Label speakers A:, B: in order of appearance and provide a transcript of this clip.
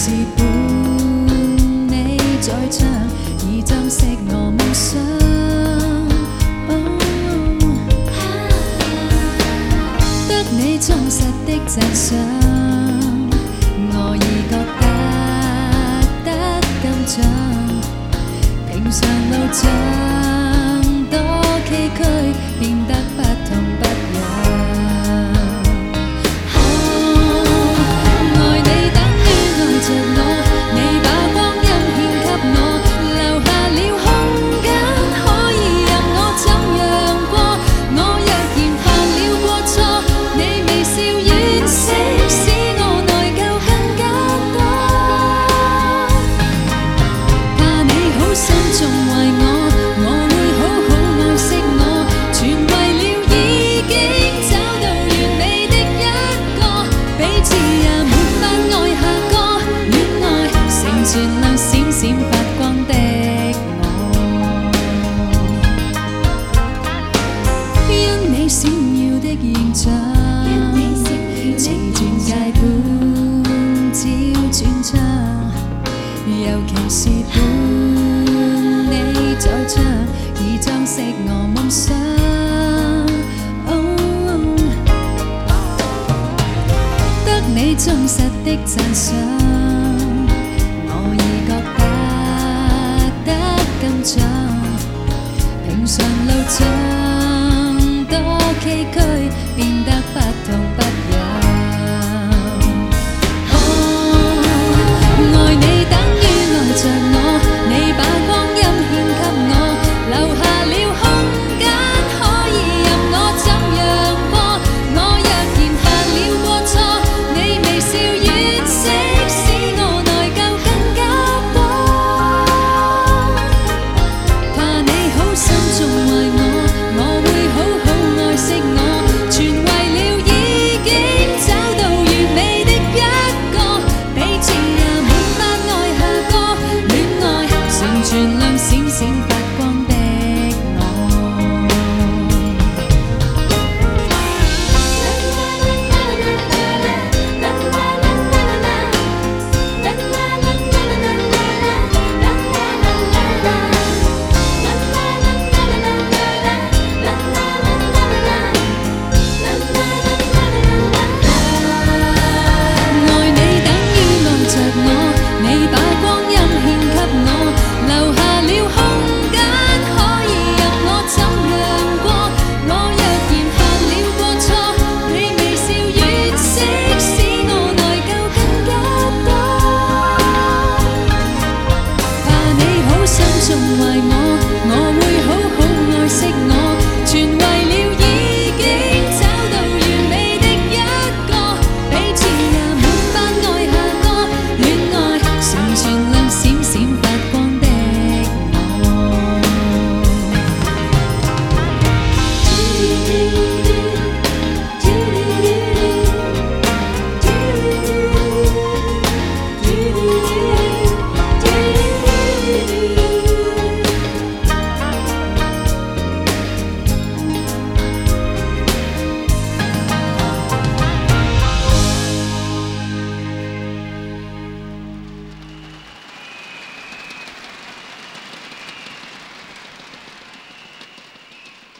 A: 是伴你在唱，已珍惜我夢想。得你忠實的讚賞，我已覺得金獎。平常路障多崎嶇，變得不痛不癢。愛你等於愛着我，你把光陰獻給我，留下了空間可以任我怎樣過。我若然犯了過錯，你微笑惋惜，使我內疚更加多。怕你好心縱壞我，我會好好愛惜我，全為了已經找到完美的一個，彼此也沒法愛下個，戀愛成全能閃閃發光的我。因你閃耀的形象，似鑽戒般照轉窗，尤其是伴你在唱，已裝飾我夢想。得你忠實的讚賞，我已覺得金獎。平常路障多崎嶇，變得不同